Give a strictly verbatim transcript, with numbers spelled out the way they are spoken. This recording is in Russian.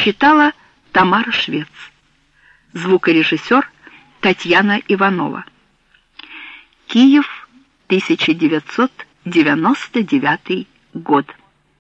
Читала Тамара Швец. Звукорежиссер Татьяна Иванова. Киев, тысяча девятьсот девяносто девятый год.